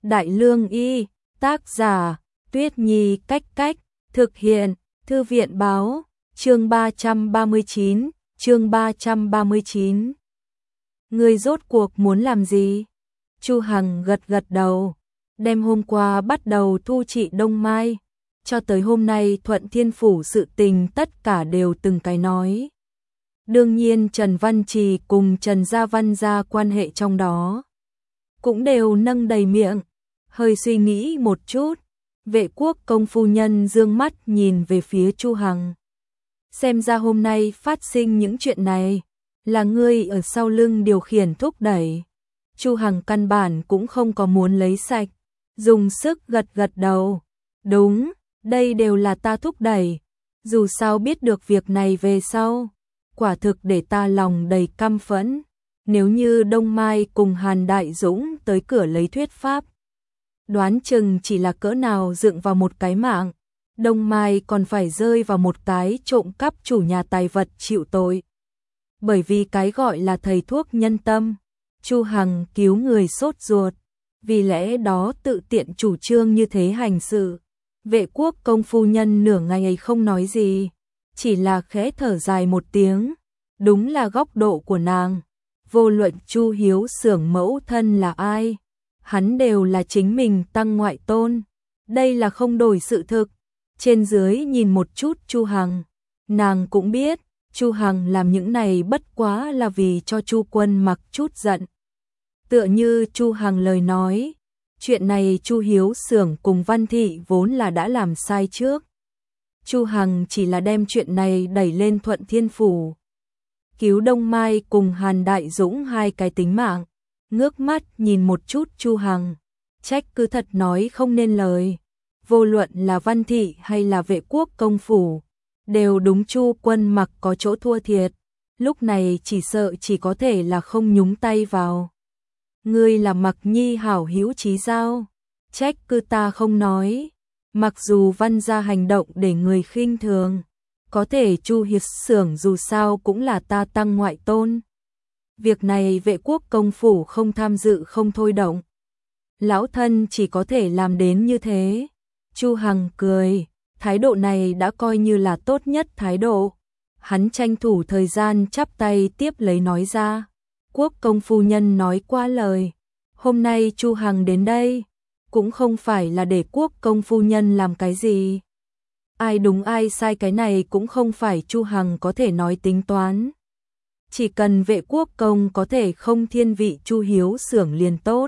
Đại Lương Y, tác giả, Tuyết Nhi Cách Cách, thực hiện, Thư viện Báo, chương 339, chương 339. Ngươi rốt cuộc muốn làm gì? Chu Hằng gật gật đầu, đêm hôm qua bắt đầu thu trị Đông Mai, cho tới hôm nay Thuận Thiên Phủ sự tình tất cả đều từng cái nói. Đương nhiên Trần Văn Trì cùng Trần Gia Văn gia quan hệ trong đó cũng đều nâng đầy miệng. Hơi suy nghĩ một chút, Vệ Quốc công phu nhân dương mắt nhìn về phía Chu Hằng. Xem ra hôm nay phát sinh những chuyện này là ngươi ở sau lưng điều khiển thúc đẩy. Chu Hằng căn bản cũng không có muốn lấy sạch, dùng sức gật gật đầu. Đúng, đây đều là ta thúc đẩy. Dù sao biết được việc này về sau, quả thực để ta lòng đầy căm phẫn. Nếu như Đông Mai cùng Hàn Đại Dũng tới cửa lấy thuyết pháp, đoán chừng chỉ là cỡ nào dựng vào một cái mạng, Đông Mai còn phải rơi vào một cái trộm cắp chủ nhà tài vật chịu tội. Bởi vì cái gọi là thầy thuốc nhân tâm, Chu Hằng cứu người sốt ruột, vì lẽ đó tự tiện chủ trương như thế hành sự. Vệ Quốc công phu nhân nửa ngày không nói gì, chỉ là khẽ thở dài một tiếng. Đúng là góc độ của nàng, vô luận Chu Hiếu Xưởng mẫu thân là ai, hắn đều là chính mình tăng ngoại tôn. Đây là không đổi sự thực. Trên dưới nhìn một chút Chu Hằng, nàng cũng biết Chu Hằng làm những này bất quá là vì cho Chu Quân Mặc chút giận. Tựa như Chu Hằng lời nói, chuyện này Chu Hiếu Xưởng cùng Văn Thị vốn là đã làm sai trước. Chu Hằng chỉ là đem chuyện này đẩy lên Thuận Thiên Phủ, cứu Đông Mai cùng Hàn Đại Dũng hai cái tính mạng. Ngước mắt nhìn một chút Chu Hằng, trách cứ thật nói không nên lời. Vô luận là Văn Thị hay là Vệ Quốc công phủ, đều đúng Chu Quân Mặc có chỗ thua thiệt. Lúc này chỉ sợ chỉ có thể là không nhúng tay vào. Ngươi là Mặc Nhi hảo hữu chí giao, trách cứ ta không nói. Mặc dù Văn gia hành động để người khinh thường, có thể Chu Hiếu Xưởng dù sao cũng là ta tăng ngoại tôn. Việc này Vệ Quốc công phủ không tham dự không thôi động. Lão thân chỉ có thể làm đến như thế. Chu Hằng cười, thái độ này đã coi như là tốt nhất thái độ. Hắn tranh thủ thời gian chắp tay tiếp lấy nói ra. Quốc công phu nhân nói qua lời. Hôm nay Chu Hằng đến đây, cũng không phải là để Quốc công phu nhân làm cái gì. Ai đúng ai sai cái này cũng không phải Chu Hằng có thể nói tính toán. Chỉ cần Vệ Quốc công có thể không thiên vị Chu Hiếu Xưởng liền tốt.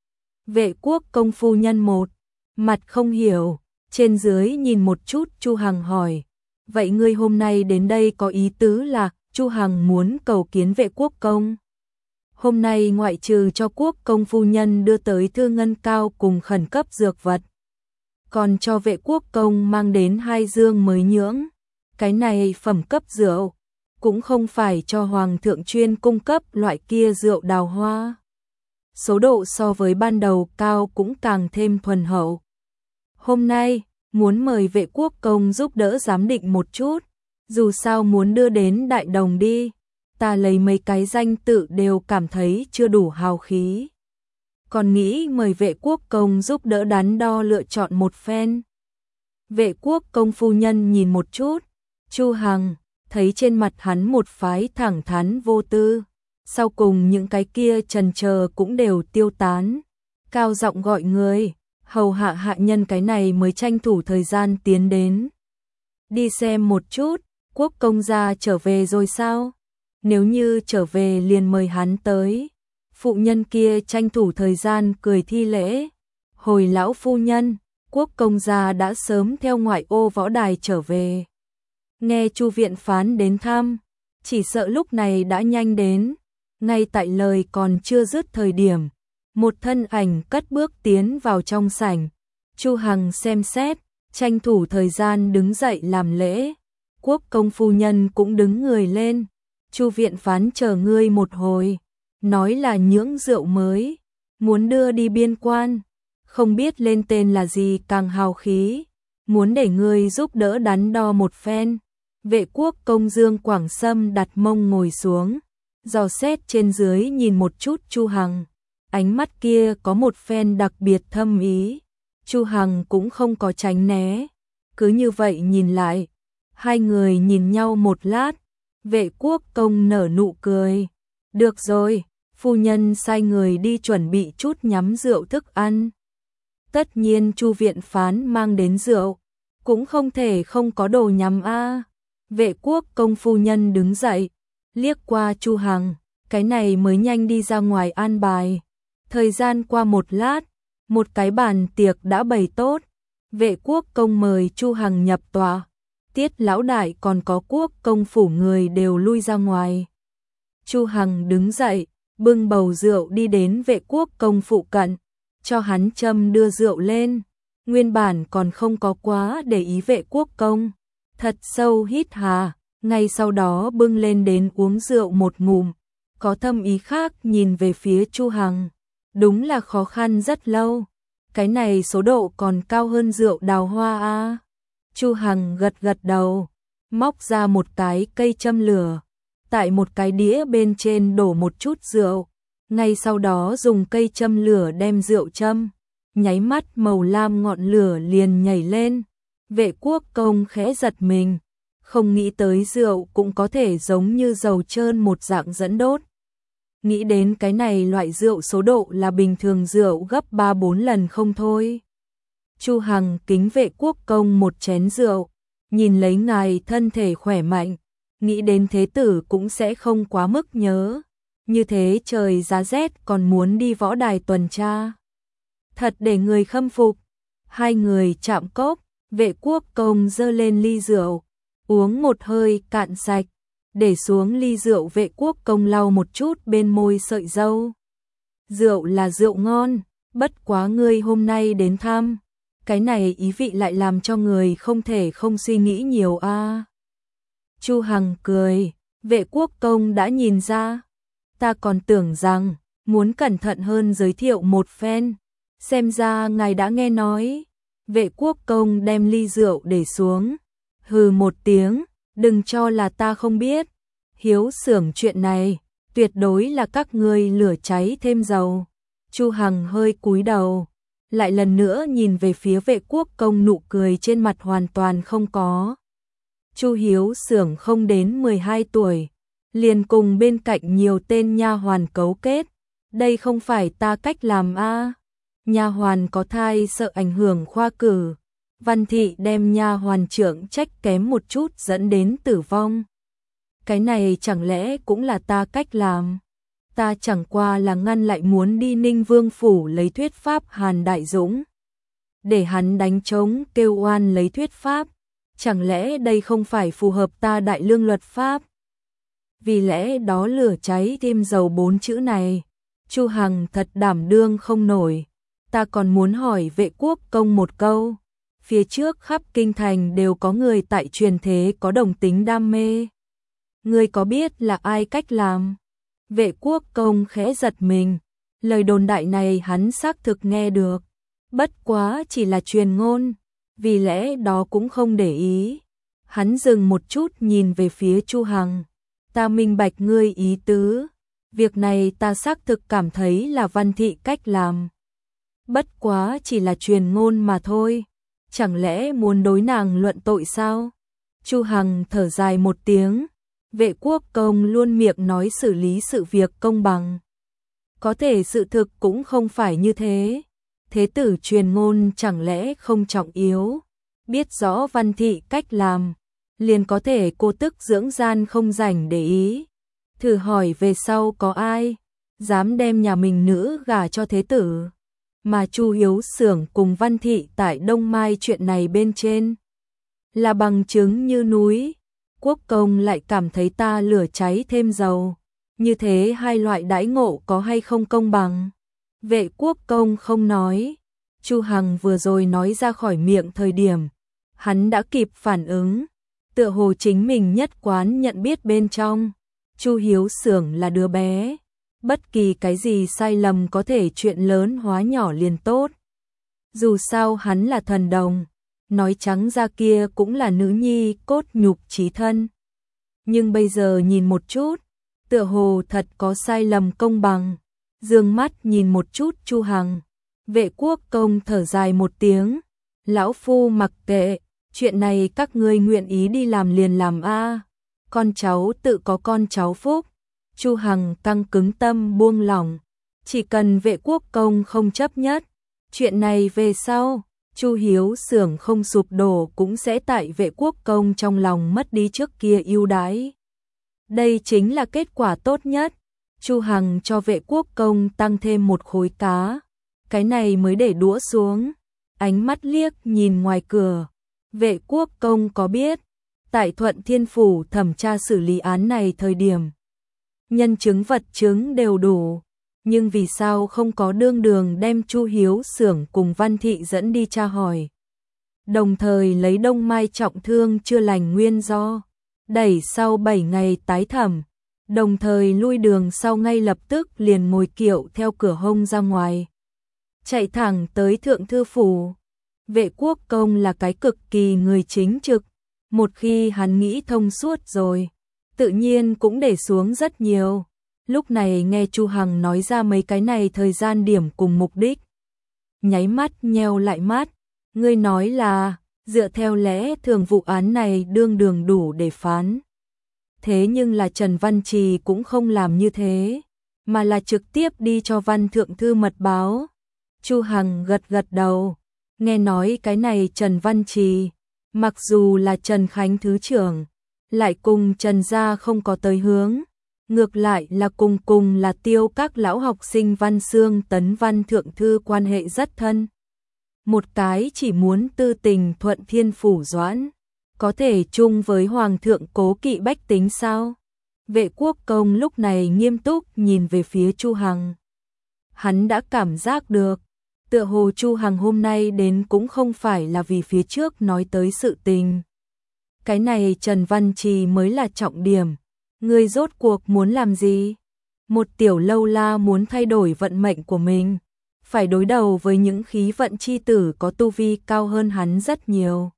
Vệ Quốc công phu nhân một mặt không hiểu, trên dưới nhìn một chút Chu Hằng hỏi. Vậy ngươi hôm nay đến đây có ý tứ là Chu Hằng muốn cầu kiến Vệ Quốc công? Hôm nay ngoại trừ cho Quốc công phu nhân đưa tới thư ngân cao cùng khẩn cấp dược vật, còn cho Vệ Quốc công mang đến 2 dương mới nhưỡng. Cái này phẩm cấp rượu, cũng không phải cho hoàng thượng chuyên cung cấp loại kia rượu đào hoa. Số độ so với ban đầu cao cũng càng thêm thuần hậu. Hôm nay, muốn mời Vệ Quốc công giúp đỡ giám định một chút, dù sao muốn đưa đến Đại Đồng đi, ta lấy mấy cái danh tự đều cảm thấy chưa đủ hào khí. Còn nghĩ mời Vệ Quốc công giúp đỡ đắn đo lựa chọn một phen. Vệ Quốc công phu nhân nhìn một chút Chu Hằng, thấy trên mặt hắn một phái thẳng thắn vô tư, sau cùng những cái kia chần chờ cũng đều tiêu tán. Cao giọng gọi người, hầu hạ hạ nhân cái này mới tranh thủ thời gian tiến đến. Đi xem một chút, Quốc công gia trở về rồi sao? Nếu như trở về liền mời hắn tới. Phụ nhân kia tranh thủ thời gian cười thi lễ. Hồi lão phu nhân, Quốc công gia đã sớm theo ngoại ô võ đài trở về. Nghe Chu viện phán đến thăm, chỉ sợ lúc này đã nhanh đến. Ngay tại lời còn chưa dứt thời điểm, một thân ảnh cất bước tiến vào trong sảnh. Chu Hằng xem xét, tranh thủ thời gian đứng dậy làm lễ. Quốc công phu nhân cũng đứng người lên. Chu viện phán chờ ngươi một hồi, nói là nhưỡng rượu mới, muốn đưa đi biên quan, không biết lên tên là gì càng hào khí, muốn để ngươi giúp đỡ đắn đo một phen. Vệ Quốc công Dương Quảng Sâm đặt mông ngồi xuống, dò xét trên dưới nhìn một chút Chu Hằng, ánh mắt kia có một phen đặc biệt thâm ý. Chu Hằng cũng không có tránh né, cứ như vậy nhìn lại. Hai người nhìn nhau một lát, Vệ Quốc Công nở nụ cười. Được rồi, phu nhân sai người đi chuẩn bị chút nhắm rượu thức ăn. Tất nhiên Chu viện phán mang đến rượu, cũng không thể không có đồ nhắm a. Vệ Quốc Công phu nhân đứng dậy, liếc qua Chu Hằng, cái này mới nhanh đi ra ngoài an bài. Thời gian qua một lát, một cái bàn tiệc đã bày tốt. Vệ Quốc Công mời Chu Hằng nhập tọa. Tiết lão đại còn có Quốc Công phủ người đều lui ra ngoài. Chu Hằng đứng dậy, bưng bầu rượu đi đến Vệ Quốc Công phụ cận, cho hắn châm đưa rượu lên. Nguyên bản còn không có quá để ý Vệ Quốc Công, thật sâu hít hà, ngay sau đó bưng lên đến uống rượu một ngụm, có thâm ý khác nhìn về phía Chu Hằng. Đúng là khó khăn rất lâu, cái này số độ còn cao hơn rượu đào hoa a. Chu Hằng gật gật đầu, móc ra một cái cây châm lửa, tại một cái đĩa bên trên đổ một chút rượu, ngay sau đó dùng cây châm lửa đem rượu châm, nháy mắt màu lam ngọn lửa liền nhảy lên. Vệ Quốc Công khẽ giật mình, không nghĩ tới rượu cũng có thể giống như dầu trơn một dạng dẫn đốt. Nghĩ đến cái này loại rượu số độ là bình thường rượu gấp 3-4 lần không thôi. Chu Hằng kính Vệ Quốc Công một chén rượu, nhìn lấy ngài thân thể khỏe mạnh, nghĩ đến thế tử cũng sẽ không quá mức nhớ. Như thế trời giá rét còn muốn đi võ đài tuần tra. Thật để người khâm phục. Hai người chạm cốc, Vệ Quốc Công giơ lên ly rượu, uống một hơi cạn sạch, để xuống ly rượu. Vệ Quốc Công lau một chút bên môi sợi râu. Rượu là rượu ngon, bất quá ngươi hôm nay đến thăm, cái này ý vị lại làm cho người không thể không suy nghĩ nhiều a. Chu Hằng cười, Vệ Quốc Công đã nhìn ra, ta còn tưởng rằng muốn cẩn thận hơn giới thiệu một phen, xem ra ngài đã nghe nói. Vệ Quốc Công đem ly rượu để xuống, hừ một tiếng, đừng cho là ta không biết, hiếu xưởng chuyện này, tuyệt đối là các ngươi lửa cháy thêm dầu. Chu Hằng hơi cúi đầu, lại lần nữa nhìn về phía Vệ Quốc Công, nụ cười trên mặt hoàn toàn không có. Chu hiếu xưởng không đến 12 tuổi, liền cùng bên cạnh nhiều tên nha hoàn cấu kết, đây không phải ta cách làm a. Nha hoàn có thai sợ ảnh hưởng khoa cử, Văn thị đem nha hoàn trưởng trách kém một chút dẫn đến tử vong. Cái này chẳng lẽ cũng là ta cách làm? Ta chẳng qua là ngăn lại muốn đi Ninh Vương phủ lấy thuyết pháp Hàn Đại Dũng, để hắn đánh trống kêu oan lấy thuyết pháp, chẳng lẽ đây không phải phù hợp ta đại lương luật pháp? Vì lẽ đó lửa cháy thêm dầu 4 chữ này, Chu Hằng thật đảm đương không nổi. Ta còn muốn hỏi Vệ Quốc Công một câu, phía trước khắp kinh thành đều có người tại truyền thế có đồng tính đam mê, ngươi có biết là ai cách làm? Vệ Quốc Công khẽ giật mình, lời đồn đại này hắn xác thực nghe được, bất quá chỉ là truyền ngôn, vì lẽ đó cũng không để ý. Hắn dừng một chút nhìn về phía Chu Hằng, ta minh bạch ngươi ý tứ, việc này ta xác thực cảm thấy là Văn thị cách làm, bất quá chỉ là truyền ngôn mà thôi, chẳng lẽ muốn đối nàng luận tội sao? Chu Hằng thở dài một tiếng, Vệ Quốc Công luôn miệng nói xử lý sự việc công bằng, có thể sự thực cũng không phải như thế. Thế tử truyền ngôn chẳng lẽ không trọng yếu, biết rõ Văn thị cách làm, liền có thể cô tức dưỡng gian không rảnh để ý. Thử hỏi về sau có ai dám đem nhà mình nữ gả cho thế tử? Mà Chu hiếu xưởng cùng Văn thị tại Đông Mai chuyện này bên trên là bằng chứng như núi. Quốc Công lại cảm thấy ta lửa cháy thêm dầu, như thế hai loại đãi ngộ có hay không công bằng? Vệ Quốc Công không nói. Chu Hằng vừa rồi nói ra khỏi miệng thời điểm, hắn đã kịp phản ứng, tựa hồ chính mình nhất quán nhận biết bên trong. Chu hiếu xưởng là đứa bé, bất kỳ cái gì sai lầm có thể chuyện lớn hóa nhỏ liền tốt. Dù sao hắn là thần đồng, nói trắng ra kia cũng là nữ nhi cốt nhục chí thân. Nhưng bây giờ nhìn một chút, tựa hồ thật có sai lầm công bằng. dương mắt nhìn một chút Chu Hằng. Vệ Quốc Công thở dài một tiếng, lão phu mặc kệ, chuyện này các ngươi nguyện ý đi làm liền làm a, con cháu tự có con cháu phúc. Chu Hằng căng cứng tâm buông lỏng, chỉ cần Vệ Quốc Công không chấp nhất, chuyện này về sau, Chu Hiếu xưởng không sụp đổ cũng sẽ tại Vệ Quốc Công trong lòng mất đi trước kia ưu đãi. Đây chính là kết quả tốt nhất. Chu Hằng cho Vệ Quốc Công tăng thêm một khối cá, cái này mới để đũa xuống, ánh mắt liếc nhìn ngoài cửa. Vệ Quốc Công có biết, tại Thuận Thiên Phủ thẩm tra xử lý án này thời điểm, nhân chứng vật chứng đều đủ, nhưng vì sao không có đương đường đem Chu Hiếu xưởng cùng Văn Thị dẫn đi tra hỏi. Đồng thời lấy Đông Mai trọng thương chưa lành nguyên do, đẩy sau 7 ngày tái thẩm, đồng thời lui đường sau ngay lập tức liền ngồi kiệu theo cửa hông ra ngoài, chạy thẳng tới Thượng Thư Phủ. Vệ Quốc Công là cái cực kỳ người chính trực, một khi hắn nghĩ thông suốt rồi, tự nhiên cũng để xuống rất nhiều. Lúc này nghe Chu Hằng nói ra mấy cái này thời gian điểm cùng mục đích, nháy mắt nheo lại mắt. Ngươi nói là, dựa theo lẽ thường vụ án này đương đường đủ để phán. Thế nhưng là Trần Văn Trì cũng không làm như thế, mà là trực tiếp đi cho Văn Thượng Thư mật báo. Chu Hằng gật gật đầu, nghe nói cái này Trần Văn Trì, mặc dù là Trần Khánh Thứ trưởng, lại cùng Trần gia không có tới hướng, ngược lại là cùng là Tiêu các lão học sinh Văn Xương tấn Văn Thượng Thư quan hệ rất thân. Một cái chỉ muốn tư tình Thuận Thiên Phủ Doãn, có thể chung với Hoàng thượng cố kỵ bách tính sao? Vệ Quốc Công lúc này nghiêm túc nhìn về phía Chu Hằng. Hắn đã cảm giác được, tựa hồ Chu Hằng hôm nay đến cũng không phải là vì phía trước nói tới sự tình. Cái này Trần Văn Trì mới là trọng điểm. Ngươi rốt cuộc muốn làm gì? Một tiểu lâu la muốn thay đổi vận mệnh của mình, phải đối đầu với những khí vận chi tử có tu vi cao hơn hắn rất nhiều.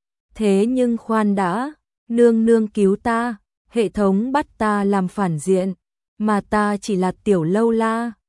Thế nhưng khoan đã, nương nương cứu ta, hệ thống bắt ta làm phản diện, mà ta chỉ là tiểu lâu la,